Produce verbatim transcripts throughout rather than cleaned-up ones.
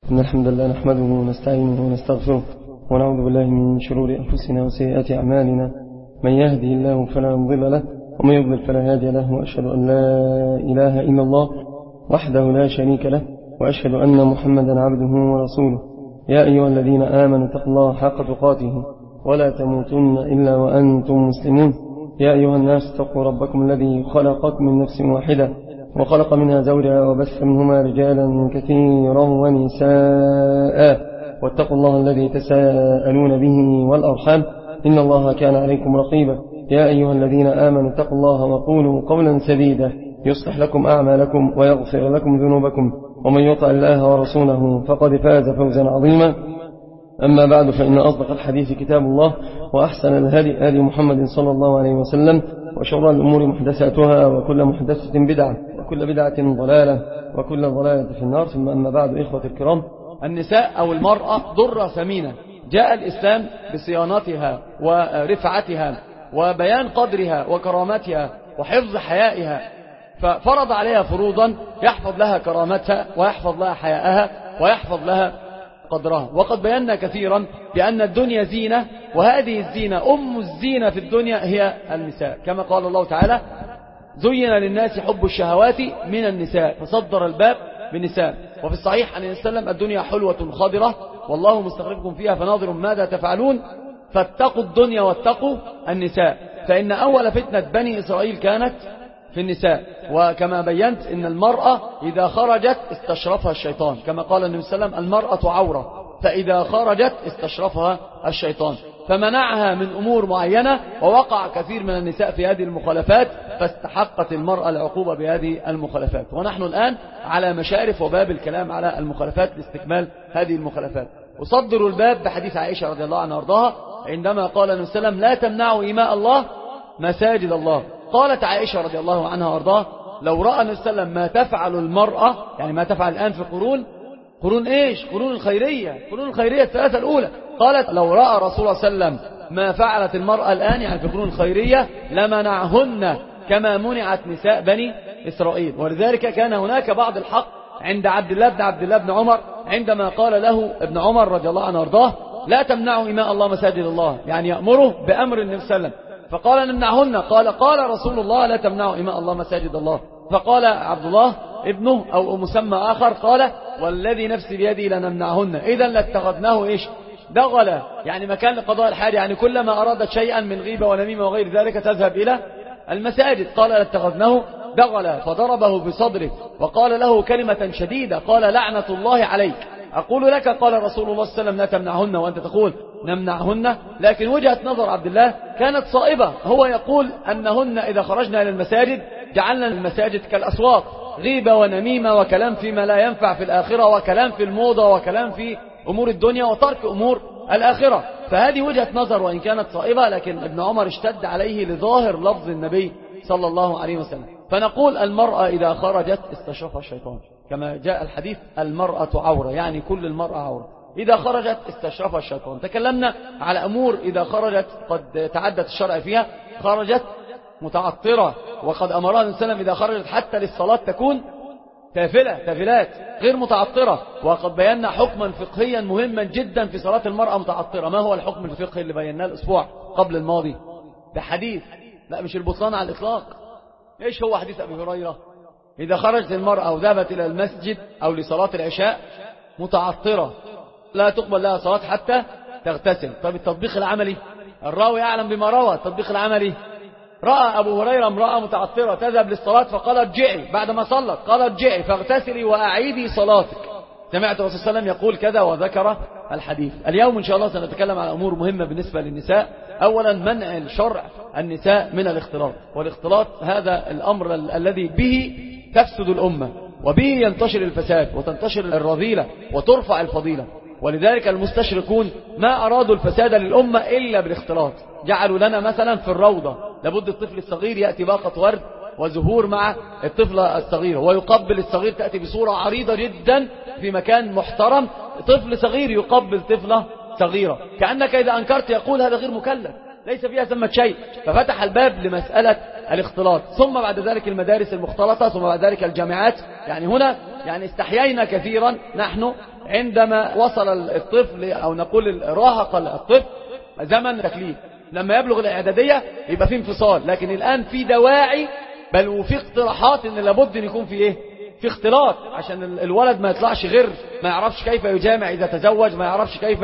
إن الحمد لله نحمده ونستعينه ونستغفره ونعوذ بالله من شرور أنفسنا وسيئات أعمالنا. من يهده الله فلا مضل له ومن يضلل فلا هادي له، وأشهد أن لا إله إلا الله وحده لا شريك له، وأشهد أن محمدا عبده ورسوله. يا أيها الذين آمنوا اتقوا الله حق تقاته ولا تموتن إلا وأنتم مسلمون. يا أيها الناس اتقوا ربكم الذي خلقكم من نفس واحدة وخلق منها زوجها وبث منهما رجالا كثيرا ونساء، واتقوا الله الذي تساءلون به والأرحام إن الله كان عليكم رقيبا. يا أيها الذين آمنوا اتقوا الله وقولوا قولا سديدا يصلح لكم أعمالكم ويغفر لكم ذنوبكم، ومن يطع الله ورسوله فقد فاز فوزا عظيما. أما بعد، فإن أصدق الحديث كتاب الله، وأحسن الهدي هدي محمد صلى الله عليه وسلم، وشر الأمور محدثاتها، وكل محدثة بدعة، وكل بدعة ضلالة، وكل ضلالة في النار. ثم أما بعد، إخوة الكرام، النساء أو المرأة ضرة ثمينة جاء الإسلام بصيانتها ورفعتها وبيان قدرها وكرامتها وحفظ حيائها، ففرض عليها فروضا يحفظ لها كرامتها ويحفظ لها حيائها ويحفظ لها قدرها. وقد بينا كثيرا بأن الدنيا زينة، وهذه الزينة أم الزينة في الدنيا هي النساء، كما قال الله تعالى: زين للناس حب الشهوات من النساء، فصدر الباب بالنساء. وفي الصحيح عن النبي صلى الله عليه وسلم: الدنيا حلوة خضرة والله مستخلفكم فيها فناظر ماذا تفعلون، فاتقوا الدنيا واتقوا النساء، فإن أول فتنة بني إسرائيل كانت في النساء. وكما بينت إن المرأة إذا خرجت استشرفها الشيطان، كما قال النبي صلى الله عليه وسلم: المرأة عورة، فإذا خرجت استشرفها الشيطان، فمنعها من أمور معينة، ووقع كثير من النساء في هذه المخالفات، فاستحقت المرأة العقوبة بهذه المخالفات. ونحن الآن على مشارف وباب الكلام على المخالفات لاستكمال هذه المخالفات. أصدر الباب بحديث عائشة رضي الله عنها وارضاها عندما قال النبي صلى الله عليه وسلم: لا تمنعوا إماء الله مساجد الله. قالت عائشة رضي الله عنها وارضاها: لو رأى النبي صلى الله عليه وسلم ما تفعل المرأة، يعني ما تفعل الآن في قرون قرون إيش؟ قرون الخيرية، قرون الخيرية الثلاثة الأولى. قالت: لو رأى رسول الله صلى الله عليه وسلم ما فعلت المرأة الآن، يعني في قرون الخيرية، لمنعهن كما منعت نساء بني إسرائيل. ولذلك كان هناك بعض الحق عند عبد الله بن عبد الله بن عمر عندما قال له ابن عمر رضي الله عنه وارضاه: لا تمنعوا إماء الله مساجد الله، يعني يأمره بأمر النبي صلى الله عليه وسلم. فقال: نمنعهن. قال: قال رسول الله: لا تمنعوا إماء الله مساجد الله. فقال عبد الله ابنه أو مسمى آخر قال: والذي نفسي بيدي لنمنعهن، إذا لاتخذناه إيش؟ دغلا، يعني مكان لقضاء الحاجة، يعني كلما أرادت شيئا من غيبة ونميمة وغير ذلك تذهب إلى المساجد. قال: لاتخذناه دغلا، فضربه بصدره وقال له كلمة شديدة، قال: لعنة الله عليك. أقول لك قال رسول الله صلى الله عليه وسلم: لا تمنعهن، وأنت تقول نمنعهن. لكن وجهة نظر عبد الله كانت صائبة، هو يقول أنهن إذا خرجنا إلى المساجد جعلنا المساجد كالأسواق، غيبة ونميمة وكلام فيما لا ينفع في الآخرة، وكلام في الموضة، وكلام في أمور الدنيا، وترك أمور الآخرة. فهذه وجهة نظر وإن كانت صائبة، لكن ابن عمر اشتد عليه لظاهر لفظ النبي صلى الله عليه وسلم. فنقول: المرأة إذا خرجت استشرفها الشيطان، كما جاء الحديث: المرأة عورة، يعني كل المرأة عورة، إذا خرجت استشرفها الشيطان. تكلمنا على أمور إذا خرجت قد تعدت الشرع فيها، خرجت متعطرة، وقد أمرها النبي صلى الله عليه وسلم إذا خرجت حتى للصلاة تكون تافلة تافلات غير متعطرة. وقد بينا حكما فقهيا مهما جدا في صلاة المرأة متعطرة. ما هو الحكم الفقهي اللي بيناه الأسبوع قبل الماضي؟ ده حديث، لا مش البطلان على الإطلاق. إيش هو حديث أبي هريرة؟ إذا خرجت المرأة وذهبت إلى المسجد أو لصلاة العشاء متعطرة لا تقبل لها صلاة حتى تغتسل. طيب التطبيق العملي، الراوي أعلم بما روى. التطبيق العملي: رأى أبو هريرة امرأة متعطرة تذهب للصلاة فقال: ارجعي، بعدما صلت قال: ارجعي فاغتسلي وأعيدي صلاتك. سمعت الرسول صلى الله عليه وسلم يقول كذا، وذكر الحديث. اليوم إن شاء الله سنتكلم عن أمور مهمة بالنسبة للنساء. أولا، منع الشرع النساء من الاختلاط، والاختلاط هذا الأمر ال الذي به تفسد الأمة، وبه ينتشر الفساد وتنتشر الرذيلة وترفع الفضيلة. ولذلك المستشرقون ما أرادوا الفساد للأمة إلا بالاختلاط. جعلوا لنا مثلا في الروضة لابد الطفل الصغير يأتي باقة ورد وزهور مع الطفلة الصغيرة، ويقبل الصغير، تأتي بصورة عريضة جدا في مكان محترم، طفل صغير يقبل طفلة صغيرة، كأنك إذا أنكرت يقول هذا غير مكلف، ليس فيها ثمة شيء. ففتح الباب لمسألة الاختلاط، ثم بعد ذلك المدارس المختلطة، ثم بعد ذلك الجامعات. يعني هنا يعني استحيينا كثيرا نحن عندما وصل الطفل أو نقول راهق الطفل زمن تكليف، لما يبلغ الإعدادية يبقى في انفصال، لكن الآن في دواعي بل وفي اقتراحات ان لابد ان يكون في ايه في اختلاط، عشان الولد ما يطلعش غير ما يعرفش كيف يجامع إذا تزوج، ما يعرفش كيف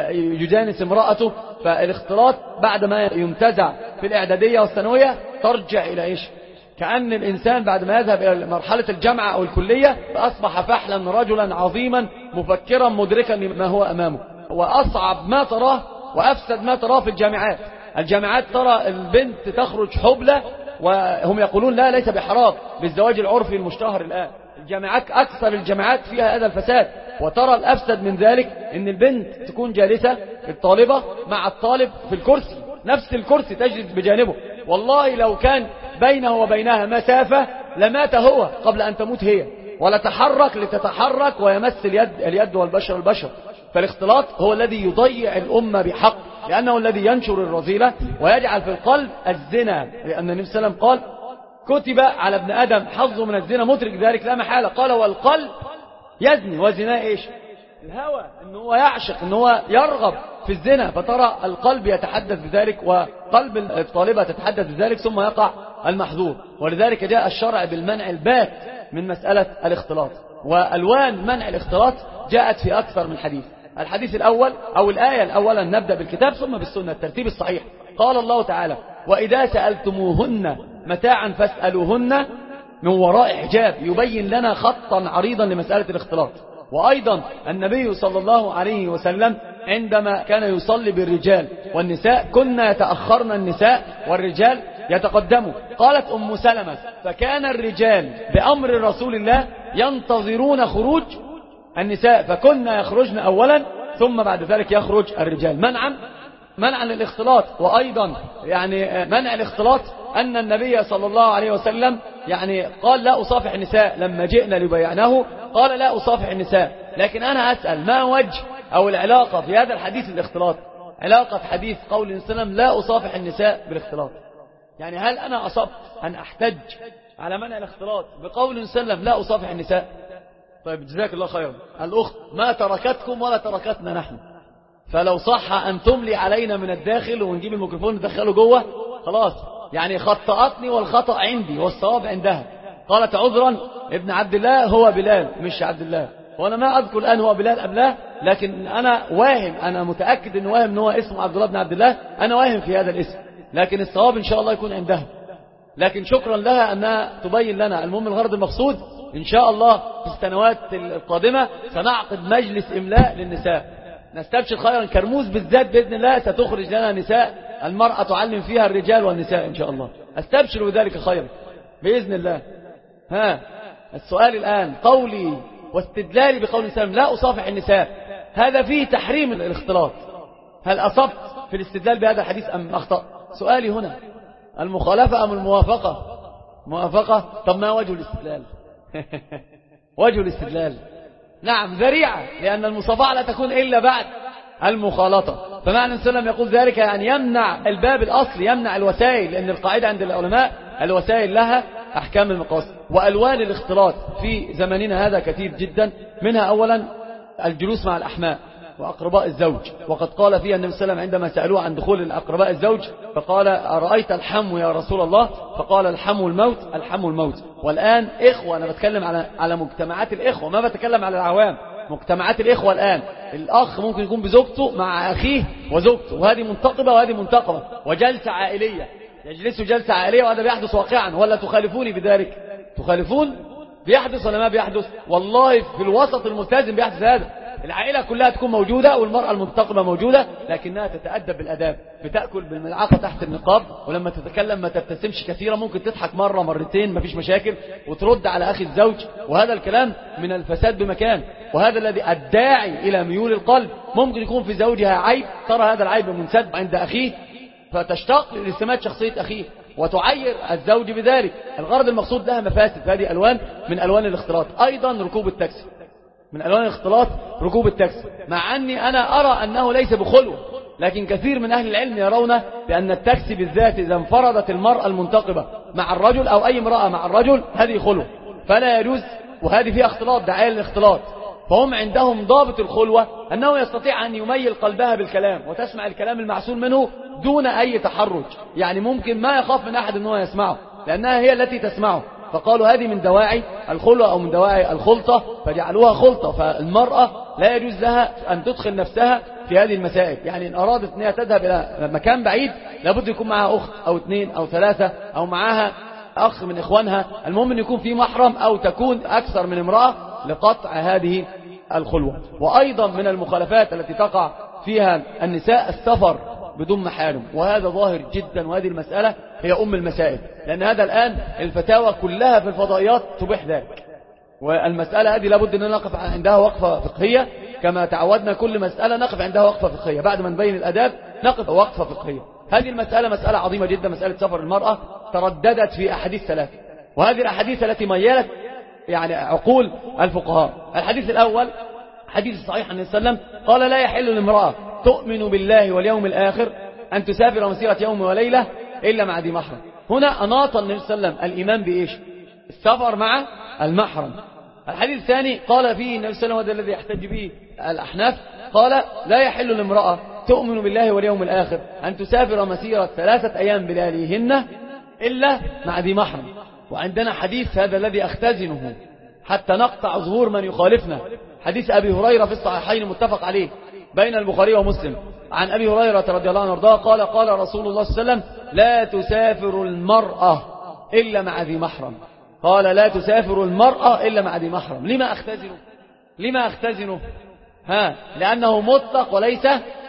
يجانس امرأته. فالاختلاط بعد ما ينتزع في الإعدادية والثانوية ترجع إلى إيش؟ كأن الإنسان بعد ما يذهب إلى مرحلة الجامعة أو الكلية فأصبح فحلا رجلا عظيما مفكرا مدركا لما هو أمامه. وأصعب ما تراه وأفسد ما تراه في الجامعات. الجامعات ترى البنت تخرج حبلة وهم يقولون لا ليس بحرام بالزواج العرفي المشتهر الآن. الجامعات أكثر الجامعات فيها هذا الفساد. وترى الأفسد من ذلك أن البنت تكون جالسة الطالبة مع الطالب في الكرسي، نفس الكرسي تجلس بجانبه. والله لو كان بينه وبينها مسافة لمات هو قبل أن تموت هي، ولا تحرك لتتحرك ويمس اليد, اليد والبشر البشر. فالاختلاط هو الذي يضيع الأمة بحق، لأنه الذي ينشر الرذيلة ويجعل في القلب الزنا، لأن النبي صلى الله عليه وسلم قال كتب على ابن آدم حظه من الزنا مدرك ذلك لا محالة. قال والقلب يزني، وزنا إيش؟ الهوى، إنه هو يعشق، إنه هو يرغب في الزنا. فترى القلب يتحدث بذلك وقلب الطالبة تتحدث بذلك، ثم يقع المحظور. ولذلك جاء الشرع بالمنع البات من مسألة الاختلاط. وألوان منع الاختلاط جاءت في أكثر من حديث. الحديث الأول أو الآية الأولى نبدأ بالكتاب ثم بالسنة، الترتيب الصحيح. قال الله تعالى وإذا سألتموهن متاعا فاسألوهن من وراء حجاب، يبين لنا خطا عريضا لمسألة الاختلاط. وأيضا النبي صلى الله عليه وسلم عندما كان يصلي بالرجال والنساء كنا يتأخرن النساء والرجال يتقدموا. قالت أم سلمة فكان الرجال بأمر رسول الله ينتظرون خروج النساء، فكنا يخرجن أولا ثم بعد ذلك يخرج الرجال منعا منعا للاختلاط. وأيضا يعني منع الاختلاط أن النبي صلى الله عليه وسلم يعني قال لا أصافح النساء لما جئنا لبيعناه، قال لا أصافح النساء. لكن أنا أسأل ما وجه أو العلاقة في هذا الحديث الاختلاط؟ علاقة حديث قول النبي صلى الله عليه وسلم لا أصافح النساء بالاختلاط، يعني هل أنا أصبت أن أحتج على منع الاختلاط بقول النبي صلى الله عليه وسلم لا أصافح النساء؟ طيب جزاك الله خيرا. الأخت ما تركتكم ولا تركتنا نحن، فلو صح أن تملي علينا من الداخل ونجيب الميكروفون ندخله جوه خلاص، يعني خطأتني والخطأ عندي والصواب عندها. قالت عذرا ابن عبد الله هو بلال مش عبد الله، وأنا ما أذكر الآن هو بلال أم لا، لكن أنا واهم، أنا متأكد أنه واهم أنه اسمه عبد الله بن عبد الله، أنا واهم في هذا الاسم، لكن الصواب إن شاء الله يكون عندها. لكن شكرا لها أنها تبين لنا. المهم الغرض المقصود إن شاء الله في السنوات القادمة سنعقد مجلس إملاء للنساء، نستبشر خيرا. كرموز بالذات بإذن الله ستخرج لنا نساء المرأة تعلم فيها الرجال والنساء إن شاء الله، استبشر بذلك خيرا بإذن الله. ها السؤال الآن قولي واستدلالي بقول الإسلام لا أصافح النساء، هذا فيه تحريم الاختلاط، هل أصبت في الاستدلال بهذا الحديث أم أخطأ؟ سؤالي هنا المخالفة أم الموافقة؟ موافقة. طب ما وجه الاستدلال؟ وجه الاستدلال نعم ذريعة، لأن المصافحة لا تكون إلا بعد المخالطة. فمعنى السلام يقول ذلك يعني يمنع الباب الأصلي، يمنع الوسائل، لأن القاعدة عند العلماء الوسائل لها أحكام المقاصد. وألوان الاختلاط في زماننا هذا كثير جدا، منها أولا الجلوس مع الأحماء وأقرباء الزوج. وقد قال فيها النبي صلى الله عليه وسلم عندما سألوه عن دخول الأقرباء الزوج فقال أرأيت الحم يا رسول الله؟ فقال الحم الموت، الحم الموت. والآن إخوة، أنا بتكلم على على مجتمعات الإخوة، ما بتكلم على العوام، مجتمعات الإخوة الآن الأخ ممكن يكون بزوجته مع أخيه وزوجته، وهذه منتقبة وهذه منتقبة، وجلسة عائلية، يجلسوا جلسة عائلية، وهذا بيحدث واقعا. ولا تخالفوني بذلك؟ تخالفون؟ بيحدث ولا ما بيحدث؟ والله في الوسط الملتزم بيحدث هذا. العائلة كلها تكون موجودة والمرأة المنتقبة موجودة، لكنها تتأدب بالأداب، بتأكل بالملعقة تحت النقاب، ولما تتكلم ما تبتسمش كثيرا، ممكن تضحك مرة مرتين مفيش مشاكل، وترد على أخي الزوج. وهذا الكلام من الفساد بمكان. وهذا الذي الداعي إلى ميول القلب. ممكن يكون في زوجها عيب، ترى هذا العيب منسد عند أخيه فتشتاق لسمات شخصية أخيه وتعير الزوج بذلك. الغرض المقصود لها مفاسد. هذه ألوان من ألوان الاختلاط. أيضا ركوب التاكسي من ألوان الاختلاط، ركوب التاكسي، مع أني أنا أرى أنه ليس بخلو، لكن كثير من أهل العلم يرون بأن التاكسي بالذات إذا انفردت المرأة المنتقبة مع الرجل أو أي امرأة مع الرجل هذه خلوة، فلا يجوز، وهذه فيها اختلاط، دعاية للاختلاط. فهم عندهم ضابط الخلوة أنه يستطيع أن يميل قلبها بالكلام وتسمع الكلام المعسول منه دون أي تحرج، يعني ممكن ما يخاف من أحد أنه يسمعه لأنها هي التي تسمعه. فقالوا هذه من دواعي الخلوة أو من دواعي الخلطة فجعلوها خلطة. فالمرأة لا يجوز لها أن تدخل نفسها في هذه المسائل، يعني إن أرادت أنها تذهب إلى مكان بعيد لابد يكون معها أخت أو اثنين أو ثلاثة أو معها أخ من إخوانها، المهم أن يكون في محرم أو تكون أكثر من امرأة لقطع هذه الخلوة. وأيضا من المخالفات التي تقع فيها النساء السفر بدون محارم، وهذا ظاهر جدا، وهذه المسألة هي أم المسائل، لأن هذا الآن الفتاوى كلها في الفضائيات تبيح ذلك. والمسألة هذه لابد أن نقف عندها وقفة فقهية كما تعودنا، كل مسألة نقف عندها وقفة فقهية بعد ما نبين الأداب نقف وقفة فقهية. هذه المسألة مسألة عظيمة جدا، مسألة سفر المرأة ترددت في أحاديث ثلاثة، وهذه الأحاديث التي ميلت يعني عقول الفقهاء. الحديث الأول حديث صحيح عن النبي صلى الله عليه وسلم قال: لا يحل لامرأة تؤمن بالله واليوم الآخر أن تسافر مسيرة يوم وليلة إلا مع ذي محرم. هنا أناط النبي صلى الله عليه وسلم الإيمان بإيش؟ السفر مع المحرم. الحديث الثاني قال فيه النبي صلى الله عليه وسلم، وهذا الذي يحتج به الأحناف، قال: لا يحل لامرأة تؤمن بالله واليوم الآخر أن تسافر مسيرة ثلاثة أيام بلياليهن إلا مع ذي محرم. وعندنا حديث هذا الذي أختزنه حتى نقطع ظهور من يخالفنا، حديث أبي هريرة في الصحيحين متفق عليه بين البخاري ومسلم، عن أبي هريرة رضي الله عنه وارضاه قال: قال رسول الله صلى الله عليه وسلم: لا تسافر المرأة إلا مع ذي محرم. قال: لا تسافر المرأة إلا مع ذي محرم. لما أختزنه؟ لما أختزنه؟ ها لأنه مطلق وليس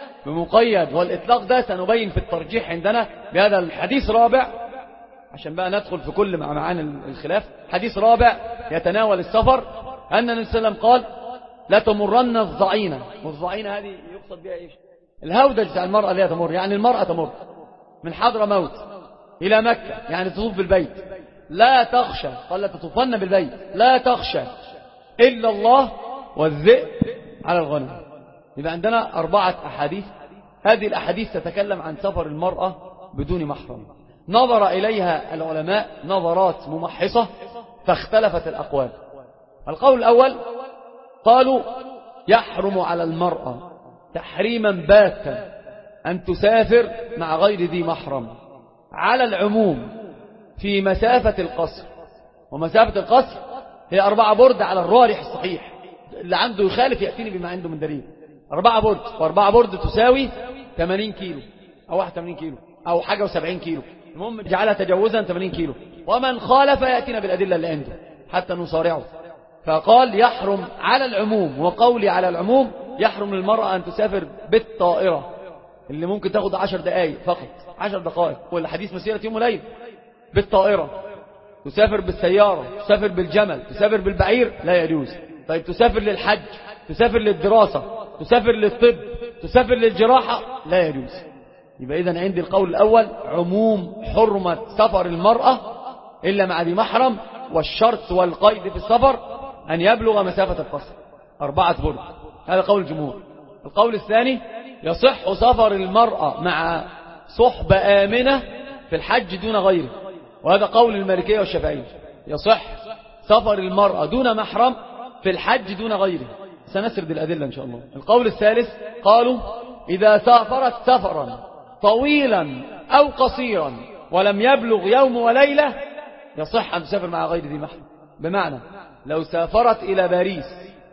بمقيد، والإطلاق ده سنبين في الترجيح عندنا بهذا الحديث رابع، عشان بقى ندخل في كل مع معاني الخلاف. حديث رابع يتناول السفر، أن النبي صلى الله عليه وسلم قال: لا تمرن الضعينة. والضعينة هذه يقصد بها إيش؟ الهودج بتاع المرأة اللي هي تمر، يعني المرأة تمر من حضرموت إلى مكة، يعني تطوف بالبيت، لا تخشى، قال: لا تطوفن بالبيت، لا تخشى إلا الله والذئب على الغنم. يبقى عندنا أربعة أحاديث، هذه الأحاديث تتكلم عن سفر المرأة بدون محرم. نظر إليها العلماء نظرات ممحصة فاختلفت الأقوال. القول الأول قالوا: يحرم على المرأة تحريما باتا أن تسافر مع غير ذي محرم على العموم في مسافة القصر، ومسافة القصر هي أربعة برد على الراجح الصحيح، اللي عنده يخالف يأتيني بما عنده من دليل. أربعة برد، وأربعة برد تساوي ثمانين كيلو أو واحد وثمانين كيلو أو حاجة وسبعين كيلو، المهم جعلها تجاوزا ثمانين كيلو. ومن خالف يأتينا بالأدلة اللي عنده حتى نصارعه. فقال: يحرم على العموم، وقولي على العموم يحرم للمرأة أن تسافر بالطائرة اللي ممكن تاخد عشر دقائق فقط، عشر دقائق، والحديث مسيرة يوم وليل. بالطائرة تسافر، بالسيارة تسافر، بالجمل تسافر، بالبعير لا يجوز. طيب تسافر للحج، تسافر للدراسة، تسافر للطب، تسافر للجراحة لا يجوز. يبقى إذن عندي القول الأول عموم حرمة سفر المرأة إلا مع ذي محرم، والشرط والقيد في السفر أن يبلغ مسافة القصر أربعة برد، هذا قول الجمهور. القول الثاني: يصح سفر المرأة مع صحبة آمنة في الحج دون غيره، وهذا قول المالكية والشافعية، يصح سفر المرأة دون محرم في الحج دون غيره. سنسرد الأدلة إن شاء الله. القول الثالث قالوا: إذا سافرت سفرا طويلا أو قصيرا ولم يبلغ يوم وليلة يصح أن تسافر مع غير ذي محرم. بمعنى لو سافرت إلى باريس،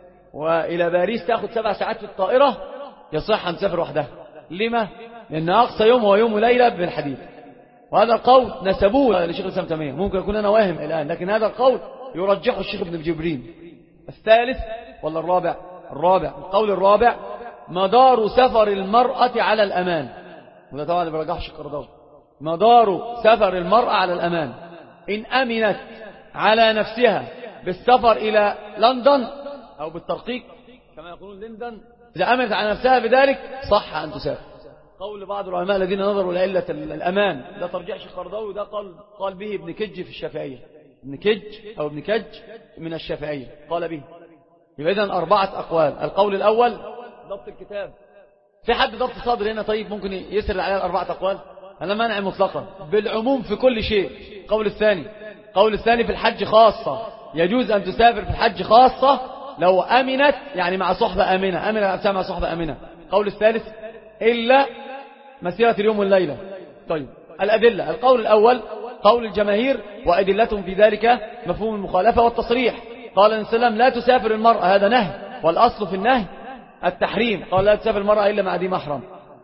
وإلى باريس تأخذ سبع ساعات في الطائرة، يصح أن تسافر وحدها. لما؟ لأن أقصى يوم هو يوم وليلة بالحديث، وهذا القول نسبوه لشيخ الإسلام تيمية، ممكن يكون أنا واهم الآن، لكن هذا القول يرجحه الشيخ ابن جبرين. الثالث ولا الرابع؟ الرابع. القول الرابع: مدار سفر المرأة على الأمان، وده طبعا اللي برجحه الشيخ القرضاوي. مدار سفر المرأة على الأمان، إن أمنت على نفسها بالسفر إلى لندن أو بالترقيق كما يقولون لندن، إذا أمنت على نفسها بذلك صح أن تسافر. قول بعض العلماء الذين نظروا لعلة الأمان، ده ترجيح الشيخ القرضاوي، ده قال قال به ابن كج في الشافعية، ابن كج أو ابن كج من الشافعية قال به. يبقى إذن أربعة أقوال. القول الأول ضبط الكتاب، في حد ضبط صادر هنا؟ طيب ممكن يسرد عليها الأربعة أقوال؟ هذا منع مطلقا بالعموم في كل شيء. قول الثاني قول الثاني في الحج خاصة، يجوز أن تسافر في الحج خاصة لو أمنت، يعني مع صحبة أمنة، أمنت مع صحبة أمنة. قول الثالث إلا مسيرة اليوم والليلة. طيب الأدلة، القول الأول قول الجماهير وأدلتهم في ذلك مفهوم المخالفة والتصريح. قال النبي صلى الله عليه وسلم لا تسافر المرأة، هذا نهي، والأصل في النهي التحريم. قال لا تسافر المرأة إلا مع ذي محرم.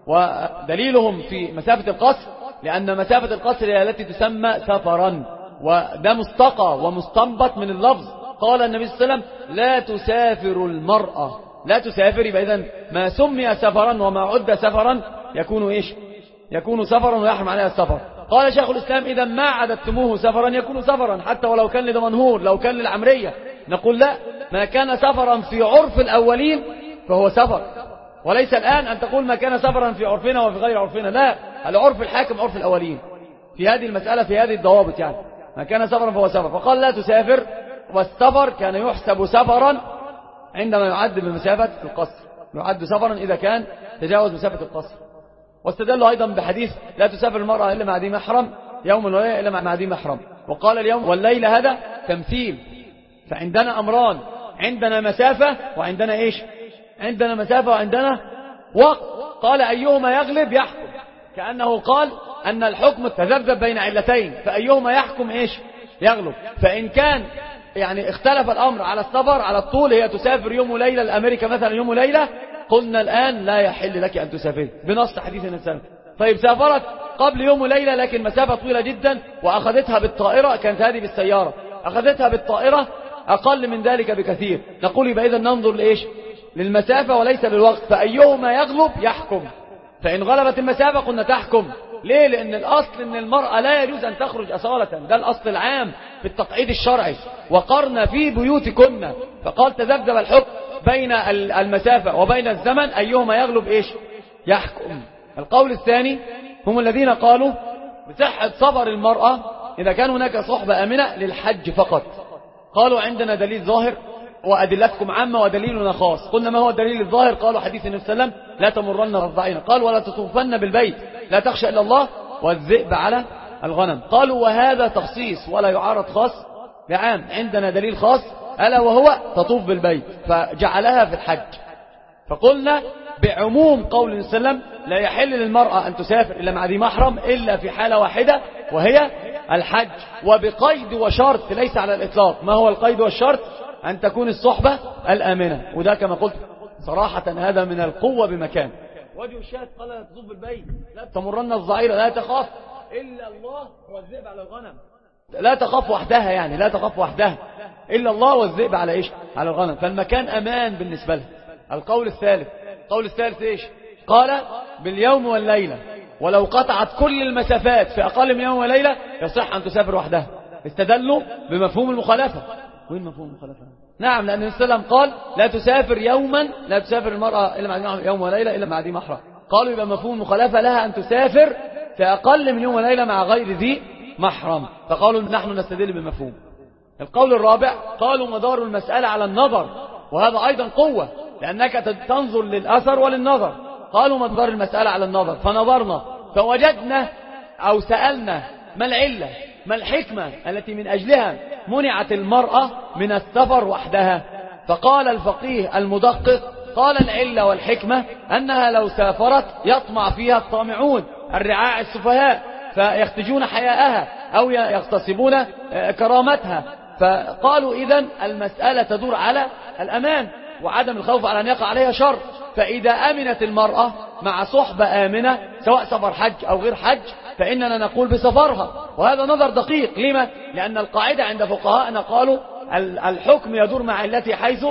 ودليلهم في مسافة القصر لأن مسافة القصر هي التي تسمى سفرا، وده مستقى ومستنبط من اللفظ. قال النبي صلى الله عليه وسلم لا تسافر المرأة، لا تسافر، يبقى إذن ما سمي سفرا وما عد سفرا يكون إيش؟ يكون سفرا ويحرم عليها السفر. قال شيخ الإسلام إذا ما عددتموه سفرا يكون سفرا حتى ولو كان لدمنهور، لو كان للعمرية. نقول لا، ما كان سفرا في عرف الأولين فهو سفر، وليس الآن أن تقول ما كان سفرا في عرفنا وفي غير عرفنا. لا، العرف الحاكم عرف الأولين في هذه المسألة، في هذه الضوابط. يعني ما كان سفرا فهو سفر. فقال لا تسافر، والسفر كان يحسب سفرا عندما يعد بمسافة القصر، يعد سفرا إذا كان تجاوز مسافة القصر. واستدلوا أيضا بحديث لا تسافر المرأة إلا مع ذي محرم، يوم وليلة إلا مع ذي محرم. وقال اليوم والليلة هذا تمثيل، فعندنا أمران، عندنا مسافة وعندنا إيش؟ عندنا مسافة وعندنا وقت. قال أيهما يغلب يحكم، كأنه قال أن الحكم تذبذب بين علتين، فأيهما يحكم إيش؟ يغلب. فإن كان يعني اختلف الأمر على السفر على الطول، هي تسافر يوم وليلة لأمريكا مثلا يوم وليلة، قلنا الآن لا يحل لك أن تسافر بنص حديث النبي. طيب سافرت قبل يوم وليلة لكن مسافة طويلة جدا وأخذتها بالطائرة، كانت هذه بالسيارة، أخذتها بالطائرة أقل من ذلك بكثير، نقول يبقى إذا ننظر لإيش؟ للمسافة وليس للوقت، فأيهما يغلب يحكم. فإن غلبت المسافة قلنا تحكم. ليه؟ لأن الأصل أن المرأة لا يجوز أن تخرج أصالة، ده الأصل العام في التقعيد الشرعي. وقرن في بيوتكن، فقال تذبذب الحكم بين المسافة وبين الزمن، أيهما يغلب إيش؟ يحكم. القول الثاني هم الذين قالوا بصحة سفر المرأة إذا كان هناك صحبة آمنة للحج فقط. قالوا عندنا دليل ظاهر وأدلتكم عامة ودليلنا خاص. قلنا ما هو الدليل الظاهر؟ قالوا حديث النبي صلى الله عليه وسلم لا تمرن الضعين، قال ولا تطوفن بالبيت، لا تخشى إلا الله والذئب على الغنم. قالوا وهذا تخصيص ولا يعارض خاص بعام، عندنا دليل خاص ألا وهو تطوف بالبيت، فجعلها في الحج. فقلنا بعموم قول النبي صلى الله عليه وسلم لا يحل للمرأة أن تسافر إلا مع ذي محرم إلا في حالة واحدة وهي الحج، وبقيد وشرط ليس على الإطلاق. ما هو القيد والشرط؟ أن تكون الصحبة الآمنة، وده كما قلت صراحة هذا من القوة بمكان. وجه الشاهد قال لا تطوف بالبيت، لا تمرن الظعيرة، لا تخاف إلا الله والذئب على الغنم. لا تخاف وحدها، يعني لا تخاف وحدها إلا الله والذئب على إيش؟ على الغنم، فالمكان أمان بالنسبة لها. القول الثالث القول الثالث إيش؟ قال باليوم والليلة، ولو قطعت كل المسافات في أقل من يوم وليلة يصح أن تسافر وحدها. استدلوا بمفهوم المخالفة. وين مفهوم المخالفة؟ نعم، لأن النبي صلى الله عليه وسلم قال لا تسافر يوما، لا تسافر المرأة إلا مع يوم وليلة إلا مع ذي محرم. قالوا يبقى مفهوم المخالفة لها أن تسافر في أقل من يوم وليلة مع غير ذي محرم، فقالوا نحن نستدل بالمفهوم. القول الرابع قالوا مدار المسألة على النظر، وهذا أيضا قوة لأنك تنظر للأثر وللنظر. قالوا مدار المسألة على النظر، فنظرنا فوجدنا أو سألنا ما العلة، ما الحكمة التي من أجلها منعت المرأة من السفر وحدها؟ فقال الفقيه المدقق قال العلة والحكمة أنها لو سافرت يطمع فيها الطامعون الرعاع السفهاء فيختجون حياءها أو يغتصبون كرامتها. فقالوا إذن المسألة تدور على الأمان وعدم الخوف على أن يقع عليها شر. فإذا أمنت المرأة مع صحبة آمنة سواء سفر حج أو غير حج فإننا نقول بسفرها، وهذا نظر دقيق. لما؟ لأن القاعدة عند فقهاءنا قالوا الحكم يدور مع علته حيث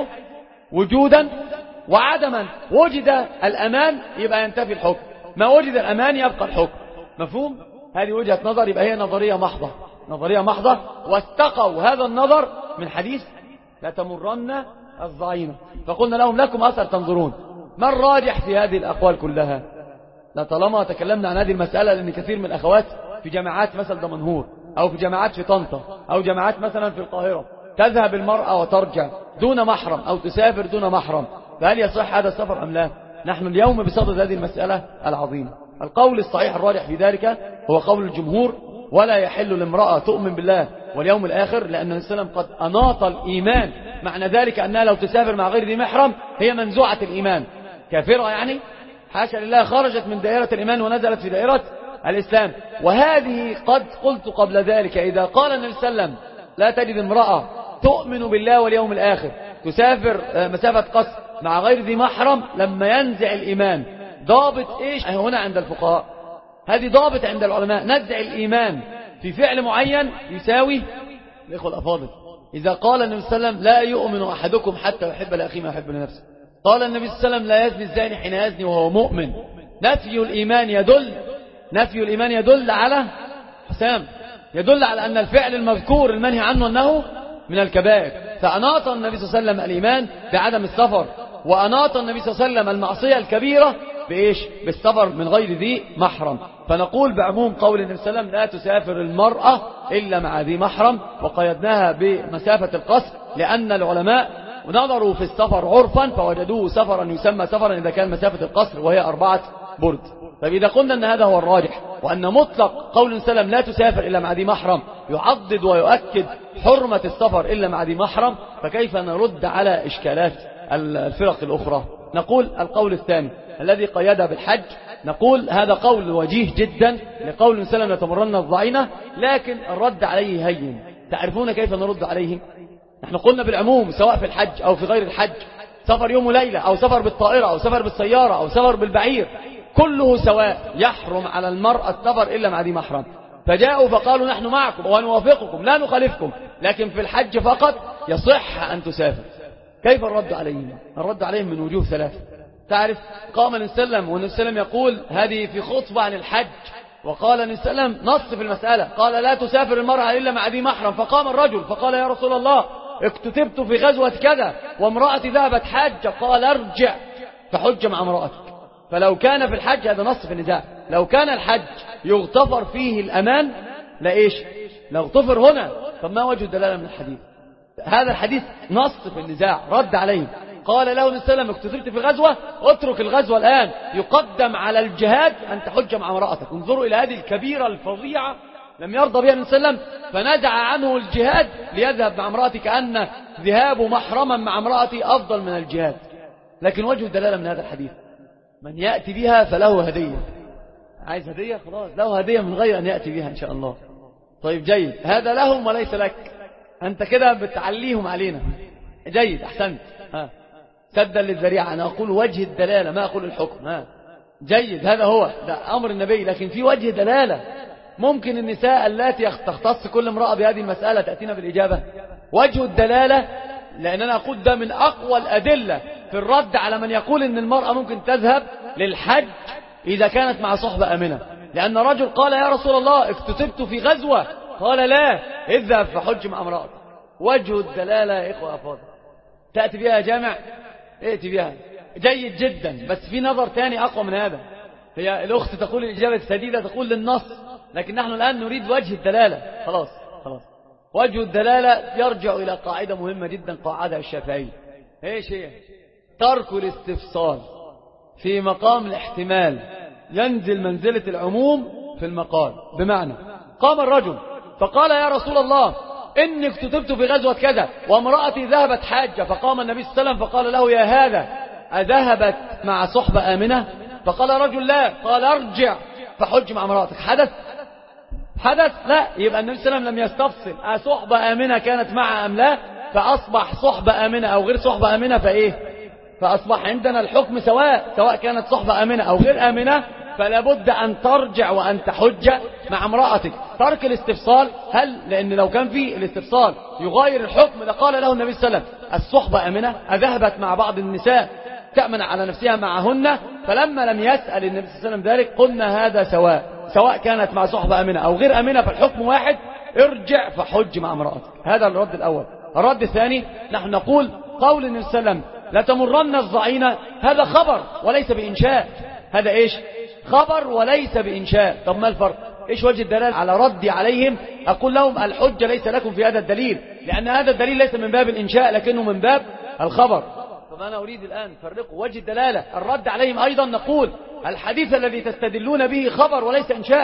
وجودا وعدما. وجد الأمان يبقى ينتفي الحكم، ما وجد الأمان يبقى الحكم. مفهوم؟ هذه وجهة نظر، يبقى هي نظرية محضة، نظرية محضة. واستقوا هذا النظر من حديث لا تمرن الظعينة. فقلنا لهم لكم أثر تنظرون، ما الراجح في هذه الأقوال كلها؟ لا طالما تكلمنا عن هذه المسألة، لأن كثير من الأخوات في جامعات مثل دمنهور أو في جامعات في طنطا أو جامعات مثلا في القاهرة تذهب المرأة وترجع دون محرم أو تسافر دون محرم، فهل يصح هذا السفر أم لا؟ نحن اليوم بصدد هذه المسألة العظيمة. القول الصحيح الراجح في ذلك هو قول الجمهور، ولا يحل لامرأة تؤمن بالله واليوم الآخر، لأن النبي صلى الله عليه وسلم قد أناط الإيمان. معنى ذلك أنها لو تسافر مع غير ذي محرم هي منزوعة الإيمان، كافرة يعني، حاشا لله، خرجت من دائرة الإيمان ونزلت في دائرة الإسلام. وهذه قد قلت قبل ذلك، إذا قال النبي صلى الله عليه وسلم لا تجد امرأة تؤمن بالله واليوم الآخر تسافر مسافة قصر مع غير ذي محرم لما ينزع الإيمان، ضابط إيش هنا عند الفقهاء؟ هذه ضابط عند العلماء، نزع الإيمان في فعل معين يساوي الإخوة الأفاضل. إذا قال النبي صلى الله عليه وسلم لا يؤمن أحدكم حتى يحب لأخيه ما يحب لنفسه، قال النبي صلى الله عليه وسلم لا يزني الزاني حين يزني وهو مؤمن، نفي الإيمان يدل نفي الإيمان يدل على حسام، يدل على أن الفعل المذكور المنهي عنه أنه من الكبائر. فأناط النبي صلى الله عليه وسلم الإيمان بعدم السفر، وأناط النبي صلى الله عليه وسلم المعصية الكبيرة بإيش؟ بالسفر من غير ذي محرم. فنقول بعموم قول النبي صلى الله عليه وسلم لا تسافر المرأة إلا مع ذي محرم، وقيدناها بمسافة القصر، لأن العلماء نظروا في السفر عرفا فوجدوه سفرا يسمى سفرا إذا كان مسافة القصر وهي أربعة برد. طيب إذا قلنا أن هذا هو الراجح، وأن مطلق قول النبي صلى الله عليه وسلم لا تسافر إلا مع ذي محرم يعضد ويؤكد حرمة السفر إلا مع ذي محرم، فكيف نرد على إشكالات الفرق الأخرى؟ نقول القول الثاني الذي قيدها بالحج، نقول هذا قول وجيه جدا لقول النبي صلى الله عليه وسلم لتمرن الضعينة، لكن الرد عليه هين. تعرفون كيف نرد عليه؟ نحن قلنا بالعموم سواء في الحج أو في غير الحج، سفر يوم وليلة أو سفر بالطائرة أو سفر بالسيارة أو سفر بالبعير، كله سواء، يحرم على المرأة السفر إلا مع ذي محرم. فجاءوا فقالوا نحن معكم ونوافقكم لا نخالفكم، لكن في الحج فقط يصح أن تسافر. كيف الرد عليهم؟ الرد عليهم من وجوه ثلاثة. تعرف قام النبي صلى الله عليه وسلم والنبي صلى الله عليه وسلم يقول هذه في خطبة عن الحج، وقال النبي صلى الله عليه وسلم نص في المسألة، قال لا تسافر المرأة إلا مع ذي محرم. فقام الرجل فقال يا رسول الله اكتتبت في غزوة كذا وامرأتي ذهبت حاجة، قال ارجع فحج مع امرأتك. فلو كان في الحج، هذا نص في النزاع، لو كان الحج يغتفر فيه الأمان لإيش؟ لاغتفر هنا. طب ما وجه الدلالة من الحديث؟ هذا الحديث نص في النزاع، رد عليه. قال له النبي صلى الله عليه وسلم اكتتبت في غزوة، اترك الغزوة الآن، يقدم على الجهاد أن تحج مع امرأتك. انظروا إلى هذه الكبيرة الفظيعة لم يرضى بها النبي صلى الله عليه وسلم، فنزع عنه الجهاد ليذهب مع امرأتي، كأن ذهابه محرما مع امرأتي أفضل من الجهاد. لكن وجه الدلالة من هذا الحديث من يأتي بها فله هدية. عايز هدية؟ خلاص له هدية من غير أن يأتي بها إن شاء الله. طيب جيد، هذا لهم وليس لك، أنت كده بتعليهم علينا. جيد، أحسنت. ها سدا للذريعة، أنا أقول وجه الدلالة ما أقول الحكم. ها جيد، هذا هو ده أمر النبي، لكن في وجه دلالة. ممكن النساء التي تختص كل امرأة بهذه المسألة تأتينا بالإجابة. وجه الدلالة، لأن أنا أقول ده من أقوى الأدلة في الرد على من يقول إن المرأة ممكن تذهب للحج إذا كانت مع صحبة آمنة. لأن رجل قال يا رسول الله اكتتبت في غزوة، قال لا اذهب فحج مع امرأة. وجه الدلالة يا إخوة أفاضل، تأتي بها جامع، ائتي بها جيد جدا، بس في نظر ثاني أقوى من هذا. هي الأخت تقول الإجابة السديدة، تقول للنص، لكن نحن الآن نريد وجه الدلالة. خلاص خلاص وجه الدلالة يرجع إلى قاعدة مهمة جدا قاعدها الشافعي. ايش هي؟ ترك الاستفصال في مقام الاحتمال ينزل منزلة العموم في المقال. بمعنى قام الرجل فقال يا رسول الله إني اكتتبت في غزوة كذا وامرأتي ذهبت حاجة، فقام النبي صلى الله عليه وسلم فقال له يا هذا أذهبت مع صحبة آمنة؟ فقال رجل لا، قال ارجع فحج مع امرأتك. حدث؟ حدث؟ لا. يبقى النبي صلى الله عليه وسلم لم يستفصل أصحبة آمنة كانت معها أم لا، فأصبح صحبة آمنة أو غير صحبة آمنة فإيه؟ فأصبح عندنا الحكم سواء، سواء كانت صحبة آمنة أو غير آمنة، فلا بد أن ترجع وأن تحج مع امرأتك. ترك الاستفصال، هل لأن لو كان في الاستفصال يغير الحكم لقال له النبي صلى الله عليه وسلم الصحبة آمنة، أذهبت مع بعض النساء تأمن على نفسها معهن؟ فلما لم يسأل النبي صلى الله عليه وسلم ذلك قلنا هذا سواء، سواء كانت مع صحبة آمنة أو غير آمنة فالحكم واحد، ارجع فحج مع امرأتك. هذا الرد الأول. الرد الثاني، نحن نقول قول النبي صلى الله عليه وسلم لتمرن الضعينة، هذا خبر وليس بإنشاء. هذا إيش؟ خبر وليس بإنشاء. طب ما الفرق؟ إيش وجه الدلالة على ردي عليهم؟ أقول لهم الحجة ليس لكم في هذا الدليل، لأن هذا الدليل ليس من باب الإنشاء لكنه من باب الخبر. طب أنا أريد الآن فرقوا وجه الدلالة. الرد عليهم أيضا نقول الحديث الذي تستدلون به خبر وليس إنشاء،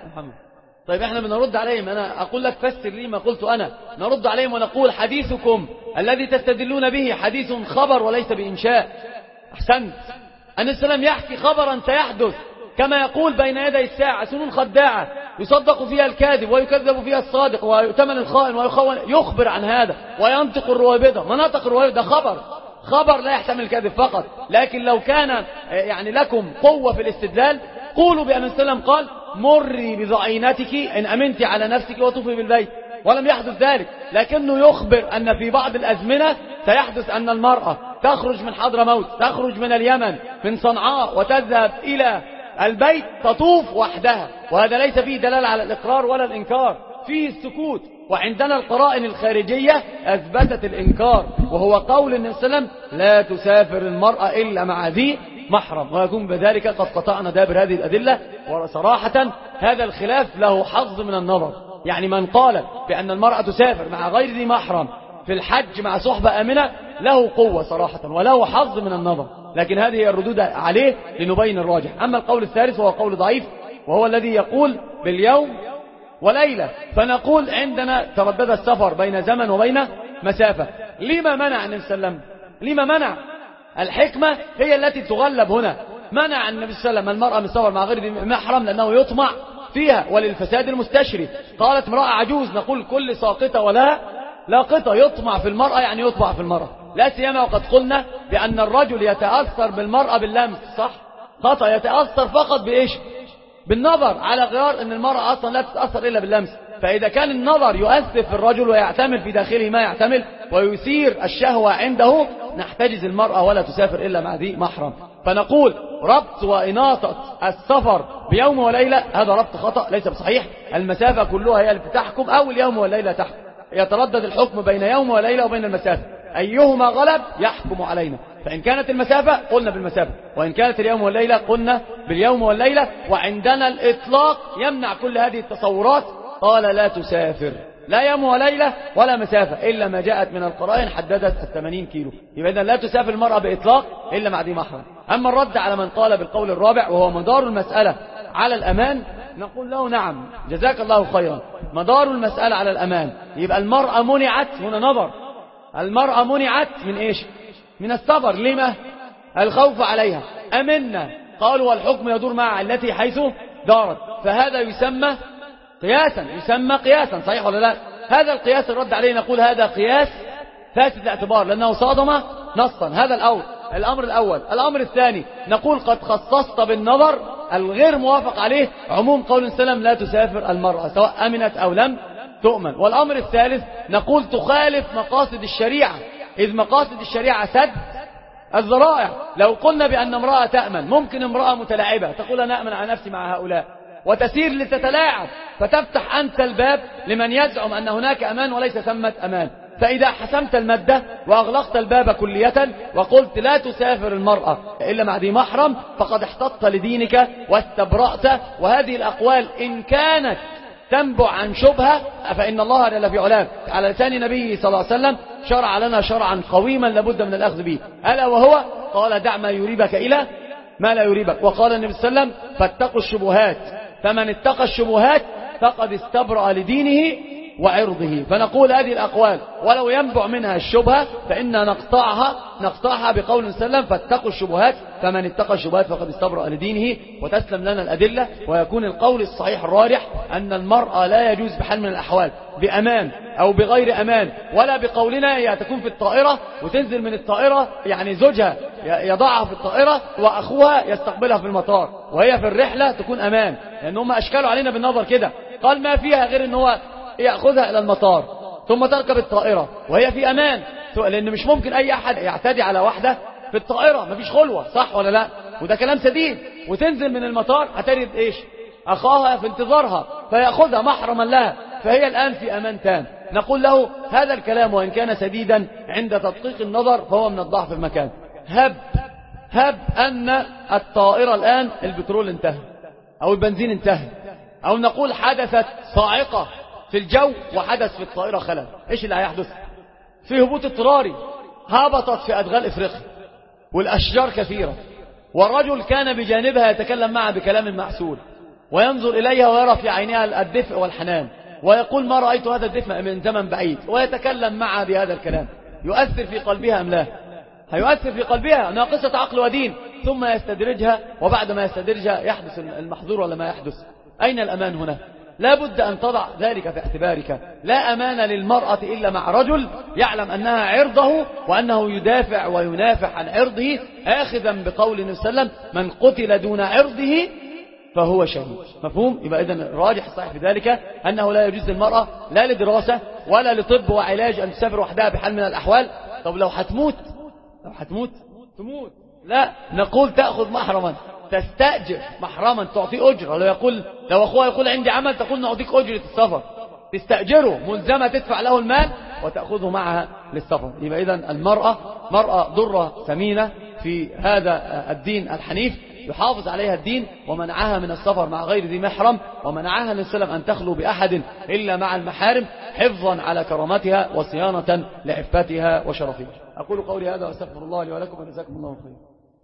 محمد. طيب احنا بنرد عليهم، انا اقول لك فسر لي ما قلت انا، نرد عليهم ونقول حديثكم الذي تستدلون به حديث خبر وليس بإنشاء. احسنت. أن السلام يحكي خبرا سيحدث كما يقول بين يدي الساعة سنون خداعة يصدق فيها الكاذب ويكذب فيها الصادق ويؤتمن الخائن ويخون، يخبر عن هذا وينطق الرويبضة. مناطق الرويبضة خبر، خبر لا يحتمل الكذب فقط. لكن لو كان يعني لكم قوة في الاستدلال قولوا بأن السلام قال مري بضعينتك إن أمنت على نفسك وطوفي بالبيت، ولم يحدث ذلك، لكنه يخبر أن في بعض الأزمنة سيحدث أن المرأة تخرج من حضرموت، تخرج من اليمن من صنعاء وتذهب إلى البيت تطوف وحدها، وهذا ليس فيه دلالة على الإقرار ولا الإنكار، فيه السكوت. وعندنا القرائن الخارجية أثبتت الإنكار، وهو قول النبي صلى الله عليه وسلم لا تسافر المرأة إلا مع ذي محرم، ويكون بذلك قد قطعنا دابر هذه الأدلة. وصراحة هذا الخلاف له حظ من النظر، يعني من قال بأن المرأة تسافر مع غير ذي محرم في الحج مع صحبة آمنة له قوة صراحة وله حظ من النظر، لكن هذه هي الردود عليه لنبين الراجح. أما القول الثالث وهو قول ضعيف، وهو الذي يقول باليوم وليلة، فنقول عندنا تردد السفر بين زمن وبين مسافة. لما منع النبي صلى الله عليه وسلم؟ لما منع؟ الحكمة هي التي تغلب هنا. منع النبي صلى الله عليه وسلم المرأة من السفر مع غير ذي محرم لأنه يطمع فيها وللفساد المستشري. قالت امرأة عجوز، نقول كل ساقطة ولا لاقطة، يطمع في المرأة يعني يطمع في المرأة، لا سيما وقد قلنا بأن الرجل يتأثر بالمرأة باللمس، صح؟ خطأ، يتأثر فقط بإيش؟ بالنظر، على غير أن المرأة أصلا لا تتأثر إلا باللمس. فإذا كان النظر يؤثر في الرجل ويعتمل في داخله ما يعتمل ويثير الشهوة عنده، نحتجز المرأة ولا تسافر إلا مع ذي محرم. فنقول ربط وإناطة السفر بيوم وليلة هذا ربط خطأ ليس بصحيح. المسافة كلها هي التي تحكم أو اليوم والليلة تحكم، يتردد الحكم بين يوم وليلة وبين المسافة، أيهما غلب يحكم علينا. فإن كانت المسافة قلنا بالمسافة، وإن كانت اليوم والليلة قلنا باليوم والليلة. وعندنا الإطلاق يمنع كل هذه التصورات. قال لا تسافر، لا يوم وليلة ولا مسافة إلا ما جاءت من القرائن حددت الثمانين كيلو، يبقى إذن لا تسافر المرأة بإطلاق إلا مع ذي محرم. أما الرد على من قال بالقول الرابع وهو مدار المسألة على الأمان، نقول له نعم جزاك الله خيرا، مدار المسألة على الأمان. يبقى المرأة منعت، هنا نظر، المرأة منعت من إيش؟ من السفر. لما؟ الخوف عليها. أمنا، قالوا والحكم يدور مع التي حيث دارت، فهذا يسمى قياسا، يسمى قياسا، صحيح ولا لا؟ هذا القياس الرد عليه نقول هذا قياس فاسد الاعتبار لأنه صادم نصا. هذا الأول الأمر الأول. الأمر الثاني نقول قد خصصت بالنظر الغير موافق عليه عموم قول السلام لا تسافر المرأة سواء أمنت أو لم تؤمن. والأمر الثالث نقول تخالف مقاصد الشريعة، إذ مقاصد الشريعة سد الذرائع. لو قلنا بأن امرأة تأمن، ممكن امرأة متلاعبة تقول أنا أأمن على نفسي مع هؤلاء وتسير لتتلاعب، فتفتح أنت الباب لمن يزعم أن هناك أمان وليس ثمة أمان. فإذا حسمت المادة وأغلقت الباب كلية وقلت لا تسافر المرأة إلا مع ذي محرم فقد احتطت لدينك واستبرأت. وهذه الأقوال إن كانت تنبع عن شبهة فإن الله جل في علاه على لسان نبيه صلى الله عليه وسلم شرع لنا شرعا قويما لابد من الأخذ به، ألا وهو قال دع ما يريبك إلى ما لا يريبك. وقال النبي صلى الله عليه وسلم فاتقوا الشبهات، فمن اتقى الشبهات فقد استبرأ لدينه وعرضه. فنقول هذه الأقوال ولو ينبع منها الشبهة فإننا نقطعها نقطعها بقول سلم فاتقوا الشبهات فمن اتقى الشبهات فقد استبرأ لدينه، وتسلم لنا الأدلة. ويكون القول الصحيح الراجح أن المرأة لا يجوز بحال من الأحوال بأمان أو بغير أمان، ولا بقولنا هي تكون في الطائرة وتنزل من الطائرة يعني زوجها يضعها في الطائرة وأخوها يستقبلها في المطار وهي في الرحلة تكون أمان، لأنهم أشكالوا علينا بالنظر كده. قال ما فيها غير أن هو يأخذها إلى المطار ثم تركب الطائرة وهي في أمان، لأن مش ممكن أي أحد يعتدي على واحدة في الطائرة، مفيش خلوة، صح ولا لا؟ وده كلام سديد. وتنزل من المطار هتجد إيش؟ أخاها في انتظارها فيأخذها محرما لها، فهي الآن في أمان تام. نقول له هذا الكلام وإن كان سديدا عند تدقيق النظر فهو من الضعف المكان. هب هب أن الطائرة الآن البترول انتهى أو البنزين انتهى، أو نقول حدثت صاعقة في الجو وحدث في الطائرة خلل، إيش اللي هيحدث؟ في هبوط اضطراري، هبطت في أدغال إفريقيا والأشجار كثيرة والرجل كان بجانبها يتكلم معها بكلام معسول، وينظر إليها ويرى في عينها الدفء والحنان، ويقول ما رأيت هذا الدفء من زمن بعيد، ويتكلم معها بهذا الكلام، يؤثر في قلبها أم لا؟ هيؤثر في قلبها، ناقصة عقل ودين. ثم يستدرجها، وبعد ما يستدرجها يحدث المحظور ولا ما يحدث؟ أين الأمان هنا؟ لا بد أن تضع ذلك في اعتبارك. لا أمان للمرأة إلا مع رجل يعلم أنها عرضه، وأنه يدافع وينافع عن عرضه، آخذا بقول النبي صلى الله عليه وسلم من قتل دون عرضه فهو شهيد. مفهوم؟ يبقى إذن الراجح الصحيح في ذلك أنه لا يجوز للمرأة لا لدراسة ولا لطب وعلاج أن تسافر وحدها بحال من الأحوال. طب لو هتموت، لو هتموت تموت، لا نقول تأخذ محرما، تستأجر محرما تعطيه أجر. لو يقول لو أخوها يقول عندي عمل، تقول نعطيك أجرة السفر، تستأجره ملزمة تدفع له المال وتأخذه معها للسفر. يبقى إذن المرأة مرأة ضرة ثمينة في هذا الدين الحنيف، يحافظ عليها الدين، ومنعها من السفر مع غير ذي محرم، ومنعها النبي صلى الله عليه وسلم أن تخلو بأحد إلا مع المحارم، حفظا على كرامتها وصيانة لعفتها وشرفها. أقول قولي هذا وأستغفر الله لي ولكم، وجزاكم الله خيرا.